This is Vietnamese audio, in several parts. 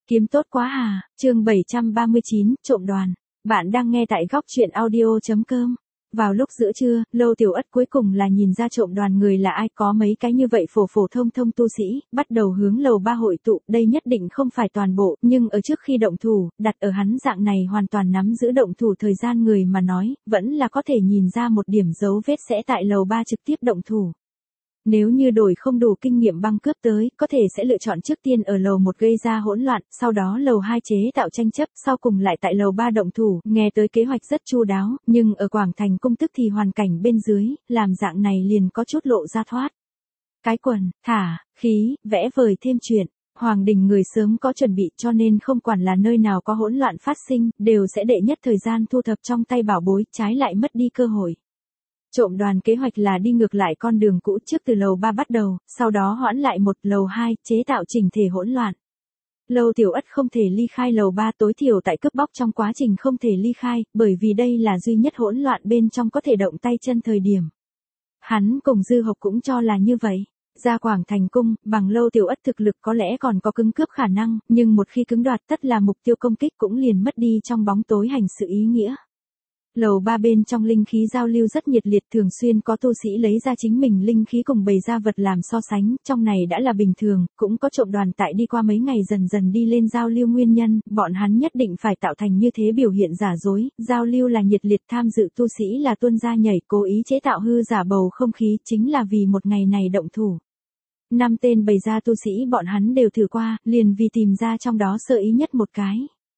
Kiếm tốt quá à, chương 739, trộm đoàn. Bạn đang nghe tại góc truyện audio.com. Vào lúc giữa trưa, Lâu Tiểu Ất cuối cùng là nhìn ra trộm đoàn người là ai, có mấy cái như vậy phổ phổ thông thông tu sĩ, bắt đầu hướng lầu 3 hội tụ, đây nhất định không phải toàn bộ, nhưng ở trước khi động thủ, đặt ở hắn dạng này hoàn toàn nắm giữ động thủ thời gian người mà nói, vẫn là có thể nhìn ra một điểm dấu vết sẽ tại lầu 3 trực tiếp động thủ. Nếu như đổi không đủ kinh nghiệm băng cướp tới, có thể sẽ lựa chọn trước tiên ở lầu 1 gây ra hỗn loạn, sau đó lầu 2 chế tạo tranh chấp, sau cùng lại tại lầu 3 động thủ, nghe tới kế hoạch rất chu đáo, nhưng ở Quảng Thành cung tức thì hoàn cảnh bên dưới, làm dạng này liền có chút lộ ra thoát. Cái quần, thả, khí, vẽ vời thêm chuyện. Hoàng đình người sớm có chuẩn bị cho nên không quản là nơi nào có hỗn loạn phát sinh, đều sẽ đệ nhất thời gian thu thập trong tay bảo bối, trái lại mất đi cơ hội. Trộm đoàn kế hoạch là đi ngược lại con đường cũ trước từ lầu 3 bắt đầu, sau đó hoãn lại một lầu 2, chế tạo chỉnh thể hỗn loạn. Lâu Tiểu Ất không thể ly khai lầu 3 tối thiểu tại cướp bóc trong quá trình không thể ly khai, bởi vì đây là duy nhất hỗn loạn bên trong có thể động tay chân thời điểm. Hắn cùng Dư Hộc cũng cho là như vậy. Ra Quảng Thành cung, bằng Lâu Tiểu Ất thực lực có lẽ còn có cứng cướp khả năng, nhưng một khi cứng đoạt tất là mục tiêu công kích cũng liền mất đi trong bóng tối hành sự ý nghĩa. Lầu 3 bên trong linh khí giao lưu rất nhiệt liệt, thường xuyên có tu sĩ lấy ra chính mình linh khí cùng bày ra vật làm so sánh, trong này đã là bình thường, cũng có trộm đoàn tại đi qua mấy ngày dần dần đi lên giao lưu nguyên nhân, bọn hắn nhất định phải tạo thành như thế biểu hiện giả dối, giao lưu là nhiệt liệt, tham dự tu sĩ là tuôn ra nhảy, cố ý chế tạo hư giả bầu không khí, chính là vì một ngày này động thủ. 5 tên bày ra tu sĩ bọn hắn đều thử qua, liền vì tìm ra trong đó sơ ý nhất một cái.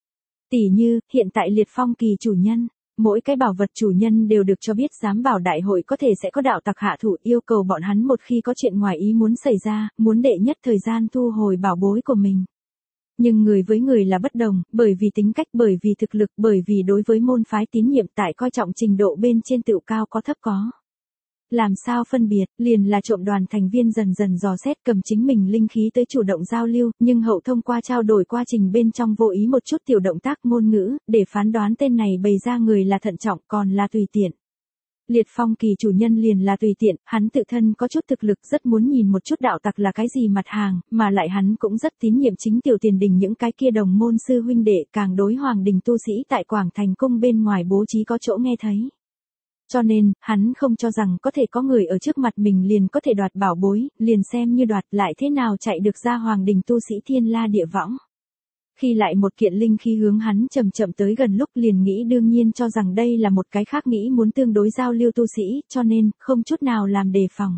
Tỉ như, hiện tại liệt phong kỳ chủ nhân. Mỗi cái bảo vật chủ nhân đều được cho biết giám bảo đại hội có thể sẽ có đạo tặc hạ thủ, yêu cầu bọn hắn một khi có chuyện ngoài ý muốn xảy ra, muốn đệ nhất thời gian thu hồi bảo bối của mình. Nhưng người với người là bất đồng, bởi vì tính cách, bởi vì thực lực, bởi vì đối với môn phái tín nhiệm tại coi trọng trình độ bên trên tựu cao có thấp có. Làm sao phân biệt, liền là trộm đoàn thành viên dần dần dò xét cầm chính mình linh khí tới chủ động giao lưu, nhưng hậu thông qua trao đổi quá trình bên trong vô ý một chút tiểu động tác ngôn ngữ, để phán đoán tên này bày ra người là thận trọng còn là tùy tiện. Liệt phong kỳ chủ nhân liền là tùy tiện, hắn tự thân có chút thực lực rất muốn nhìn một chút đạo tặc là cái gì mặt hàng, mà lại hắn cũng rất tín nhiệm chính tiểu tiền đình những cái kia đồng môn sư huynh đệ, càng đối hoàng đình tu sĩ tại Quảng Thành cung bên ngoài bố trí có chỗ nghe thấy. Cho nên, hắn không cho rằng có thể có người ở trước mặt mình liền có thể đoạt bảo bối, liền xem như đoạt lại thế nào chạy được ra hoàng đình tu sĩ thiên la địa võng. Khi lại một kiện linh khí hướng hắn chậm chậm tới gần lúc liền nghĩ đương nhiên cho rằng đây là một cái khác nghĩ muốn tương đối giao lưu tu sĩ, cho nên, không chút nào làm đề phòng.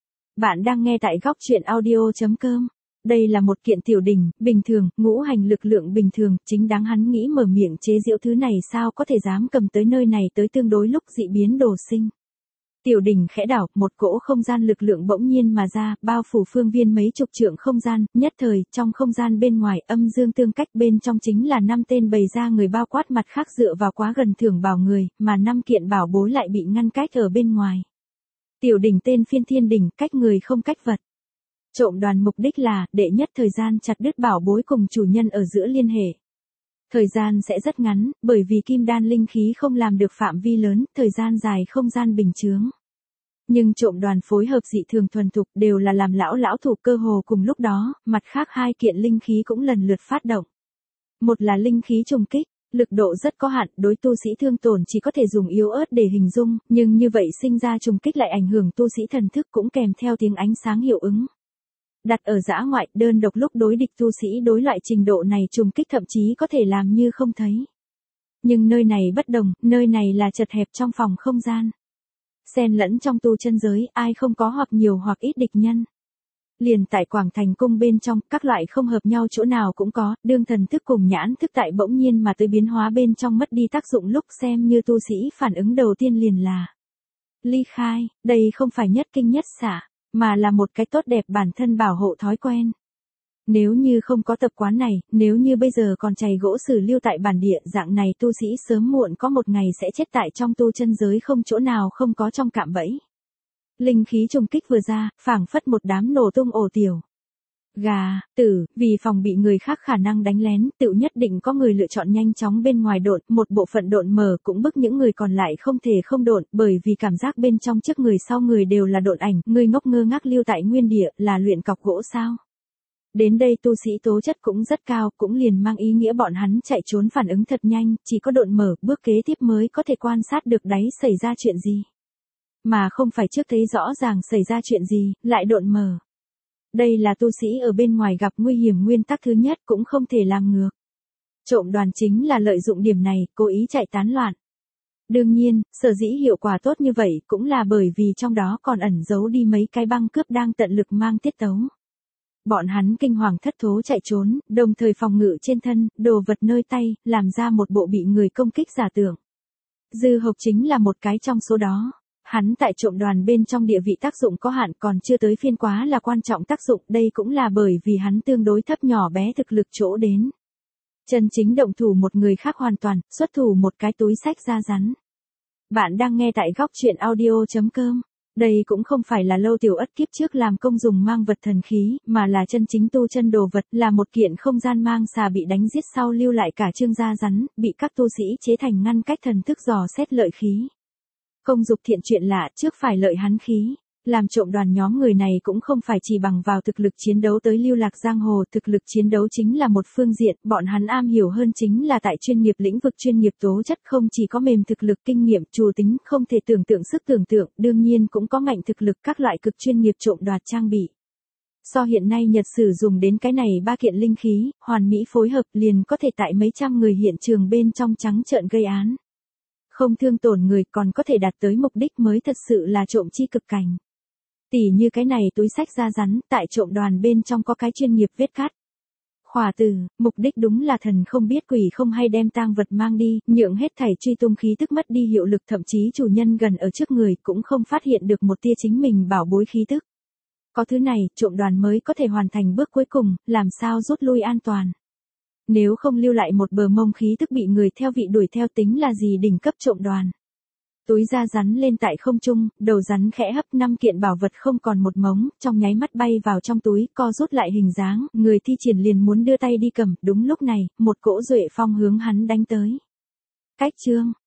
Bạn đang nghe tại góc truyện audio.com. Đây là một kiện tiểu đỉnh, bình thường, ngũ hành lực lượng bình thường, chính đáng hắn nghĩ mở miệng chế giễu thứ này sao có thể dám cầm tới nơi này tới tương đối lúc dị biến đồ sinh. Tiểu đỉnh khẽ đảo, một cỗ không gian lực lượng bỗng nhiên mà ra, bao phủ phương viên mấy chục trượng không gian, nhất thời, trong không gian bên ngoài, âm dương tương cách bên trong chính là 5 tên bày ra người bao quát mặt khác dựa vào quá gần thưởng bảo người, mà 5 kiện bảo bối lại bị ngăn cách ở bên ngoài. Tiểu đỉnh tên phiên thiên đỉnh, cách người không cách vật. Trộm đoàn mục đích là, đệ nhất thời gian chặt đứt bảo bối cùng chủ nhân ở giữa liên hệ. Thời gian sẽ rất ngắn, bởi vì kim đan linh khí không làm được phạm vi lớn, thời gian dài không gian bình chướng. Nhưng trộm đoàn phối hợp dị thường thuần thục đều là làm lão thủ cơ hồ cùng lúc đó, mặt khác 2 kiện linh khí cũng lần lượt phát động. Một là linh khí trùng kích. Lực độ rất có hạn, đối tu sĩ thương tổn chỉ có thể dùng yếu ớt để hình dung, nhưng như vậy sinh ra trùng kích lại ảnh hưởng tu sĩ thần thức cũng kèm theo tiếng ánh sáng hiệu ứng. Đặt ở dã ngoại, đơn độc lúc đối địch tu sĩ đối loại trình độ này trùng kích thậm chí có thể làm như không thấy. Nhưng nơi này bất đồng, nơi này là chật hẹp trong phòng không gian. Xen lẫn trong tu chân giới, ai không có hoặc nhiều hoặc ít địch nhân. Liền tại Quảng Thành cung bên trong, các loại không hợp nhau chỗ nào cũng có, đương thần thức cùng nhãn thức tại bỗng nhiên mà tới biến hóa bên trong mất đi tác dụng lúc xem như tu sĩ phản ứng đầu tiên liền là ly khai, đây không phải nhất kinh nhất xạ, mà là một cái tốt đẹp bản thân bảo hộ thói quen. Nếu như không có tập quán này, nếu như bây giờ còn chày gỗ xử lưu tại bản địa, dạng này tu sĩ sớm muộn có một ngày sẽ chết tại trong tu chân giới không chỗ nào không có trong cạm bẫy. Linh khí trùng kích vừa ra, phảng phất một đám nổ tung ổ tiểu. Gà, tử, vì phòng bị người khác khả năng đánh lén, tựu nhất định có người lựa chọn nhanh chóng bên ngoài độn, một bộ phận độn mở cũng bức những người còn lại không thể không độn, bởi vì cảm giác bên trong trước người sau người đều là độn ảnh, người ngốc ngơ ngác lưu tại nguyên địa, là luyện cọc gỗ sao. Đến đây tu sĩ tố chất cũng rất cao, cũng liền mang ý nghĩa bọn hắn chạy trốn phản ứng thật nhanh, chỉ có độn mở, bước kế tiếp mới có thể quan sát được đáy xảy ra chuyện gì. Mà không phải trước thấy rõ ràng xảy ra chuyện gì, lại độn mở. Đây là tu sĩ ở bên ngoài gặp nguy hiểm nguyên tắc thứ nhất, cũng không thể làm ngược. Trộm đoàn chính là lợi dụng điểm này, cố ý chạy tán loạn. Đương nhiên, sở dĩ hiệu quả tốt như vậy cũng là bởi vì trong đó còn ẩn giấu đi mấy cái băng cướp đang tận lực mang tiết tấu. Bọn hắn kinh hoàng thất thố chạy trốn, đồng thời phòng ngự trên thân, đồ vật nơi tay, làm ra một bộ bị người công kích giả tưởng. Dư Hộc chính là một cái trong số đó. Hắn tại trộm đoàn bên trong địa vị tác dụng có hạn, còn chưa tới phiên quá là quan trọng tác dụng, đây cũng là bởi vì hắn tương đối thấp nhỏ bé thực lực chỗ đến. Chân chính động thủ một người khác hoàn toàn, xuất thủ một cái túi xách da rắn. Bạn đang nghe tại góc truyện audio.com. Đây cũng không phải là Lâu Tiểu Ất kiếp trước làm công dùng mang vật thần khí, mà là chân chính tu chân đồ vật, là một kiện không gian mang xà bị đánh giết sau lưu lại cả chương da rắn, bị các tu sĩ chế thành ngăn cách thần thức dò xét lợi khí. Công dục thiện chuyện lạ, trước phải lợi hắn khí. Làm trộm đoàn nhóm người này cũng không phải chỉ bằng vào thực lực chiến đấu tới lưu lạc giang hồ, thực lực chiến đấu chính là một phương diện, bọn hắn am hiểu hơn chính là tại chuyên nghiệp lĩnh vực chuyên nghiệp tố chất, không chỉ có mềm thực lực kinh nghiệm, trù tính, không thể tưởng tượng sức tưởng tượng, đương nhiên cũng có mạnh thực lực các loại cực chuyên nghiệp trộm đoạt trang bị. So hiện nay Nhật sử dùng đến cái này ba kiện linh khí, hoàn mỹ phối hợp liền có thể tại mấy trăm người hiện trường bên trong trắng trợn gây án. Không thương tổn người, còn có thể đạt tới mục đích mới thật sự là trộm chi cực cảnh. Tỉ như cái này túi xách da rắn, tại trộm đoàn bên trong có cái chuyên nghiệp vết cắt. Khỏa từ, mục đích đúng là thần không biết quỷ không hay đem tang vật mang đi, nhượng hết thảy truy tung khí tức mất đi hiệu lực, thậm chí chủ nhân gần ở trước người cũng không phát hiện được một tia chính mình bảo bối khí tức. Có thứ này, trộm đoàn mới có thể hoàn thành bước cuối cùng, làm sao rút lui an toàn. Nếu không lưu lại một bờ mông khí tức bị người theo vị đuổi theo tính là gì đỉnh cấp trộm đoàn. Túi da rắn lên tại không trung, đầu rắn khẽ hấp 5 kiện bảo vật không còn một mống, trong nháy mắt bay vào trong túi, co rút lại hình dáng, người thi triển liền muốn đưa tay đi cầm, đúng lúc này, một cỗ duệ phong hướng hắn đánh tới. Cách chương,